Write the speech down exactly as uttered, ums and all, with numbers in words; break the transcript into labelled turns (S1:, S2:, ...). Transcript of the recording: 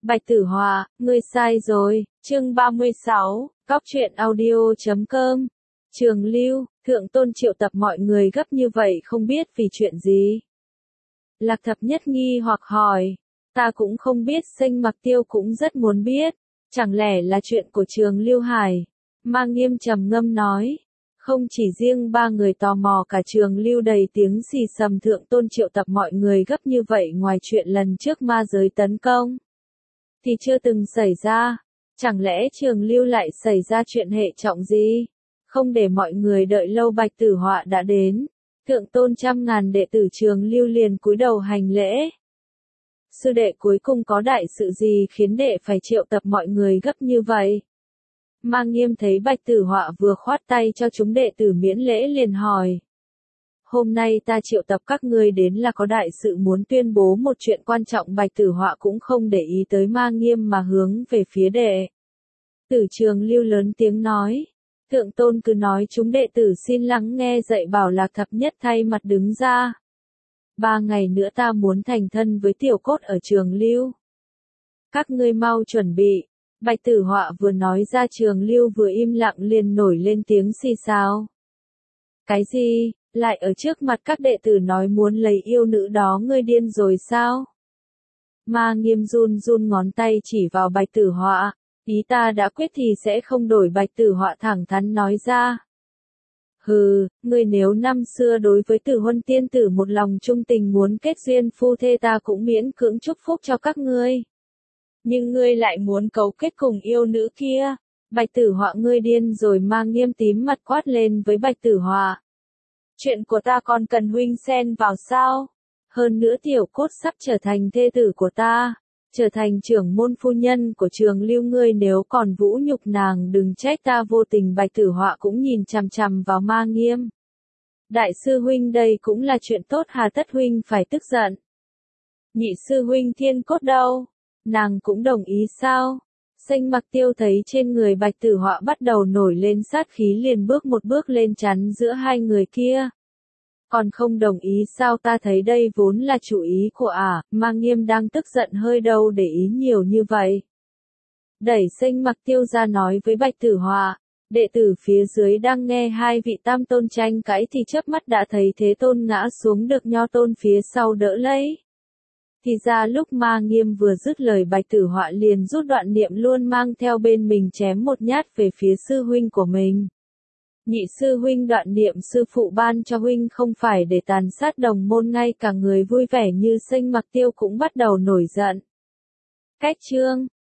S1: Bạch Tử Họa, ngươi sai rồi, chương ba mươi sáu, cóc truyện audio chấm com. Trường Lưu, Thượng Tôn triệu tập mọi người gấp như vậy không biết vì chuyện gì. Lạc Thập Nhất nghi hoặc hỏi, ta cũng không biết, Xanh Mặc Tiêu cũng rất muốn biết, chẳng lẽ là chuyện của Trường Lưu Hải? Ma Nghiêm trầm ngâm nói, không chỉ riêng ba người tò mò, cả Trường Lưu đầy tiếng xì xầm. Thượng Tôn triệu tập mọi người gấp như vậy, ngoài chuyện lần trước ma giới tấn công thì chưa từng xảy ra, chẳng lẽ Trường Lưu lại xảy ra chuyện hệ trọng gì? Không để mọi người đợi lâu, Bạch Tử Họa đã đến. Thượng Tôn trăm ngàn đệ tử Trường Lưu liền cúi đầu hành lễ. Sư đệ, cuối cùng có đại sự gì khiến đệ phải triệu tập mọi người gấp như vậy? Ma Nghiêm thấy Bạch Tử Họa vừa khoát tay cho chúng đệ tử miễn lễ liền hỏi. Hôm nay ta triệu tập các ngươi đến là có đại sự muốn tuyên bố một chuyện quan trọng. Bạch Tử Họa cũng không để ý tới Ma Nghiêm mà hướng về phía đệ tử Trường Lưu lớn tiếng nói. Thượng Tôn cứ nói, chúng đệ tử xin lắng nghe. Dạy bảo Lạc Thập Nhất thay mặt đứng ra. Ba ngày nữa ta muốn thành thân với Tiểu Cốt ở Trường Lưu. Các ngươi mau chuẩn bị. Bạch Tử Họa vừa nói ra, Trường Lưu vừa im lặng liền nổi lên tiếng xì xào. Cái gì? Lại ở trước mặt các đệ tử nói muốn lấy yêu nữ đó, ngươi điên rồi sao? Ma Nghiêm run run ngón tay chỉ vào Bạch Tử Họa. Ý ta đã quyết thì sẽ không đổi. Bạch Tử Họa thẳng thắn nói ra. Hừ, ngươi nếu năm xưa đối với Tử Huân tiên tử một lòng trung tình muốn kết duyên phu thê, ta cũng miễn cưỡng chúc phúc cho các ngươi. Nhưng ngươi lại muốn cấu kết cùng yêu nữ kia. Bạch Tử Họa, ngươi điên rồi. Ma Nghiêm tím mặt quát lên với Bạch Tử Họa. Chuyện của ta còn cần huynh xen vào sao? Hơn nữa Tiểu Cốt sắp trở thành thê tử của ta, trở thành trưởng môn phu nhân của Trường Lưu, ngươi nếu còn vũ nhục nàng đừng trách ta vô tình. Bạch Tử Họa cũng nhìn chằm chằm vào Ma Nghiêm. Đại sư huynh, đây cũng là chuyện tốt, hà tất huynh phải tức giận? Nhị sư huynh Thiên Cốt đâu? Nàng cũng đồng ý sao? Xanh Mặc Tiêu thấy trên người Bạch Tử Họa bắt đầu nổi lên sát khí liền bước một bước lên chắn giữa hai người kia. Còn không đồng ý sao? Ta thấy đây vốn là chủ ý của ả. À. Ma Nghiêm đang tức giận, hơi đâu để ý nhiều như vậy. Đẩy Xanh Mặc Tiêu ra nói với Bạch Tử Họa. Đệ tử phía dưới đang nghe hai vị tam tôn tranh cãi thì chớp mắt đã thấy Thế Tôn ngã xuống, được Nho Tôn phía sau đỡ lấy. Thì ra lúc Ma Nghiêm vừa dứt lời, Bạch Tử Họa liền rút đoạn niệm luôn mang theo bên mình chém một nhát về phía sư huynh của mình. Nhị sư huynh, đoạn niệm sư phụ ban cho huynh không phải để tàn sát đồng môn. Ngay cả người vui vẻ như Xanh Mặc Tiêu cũng bắt đầu nổi giận. Cách chương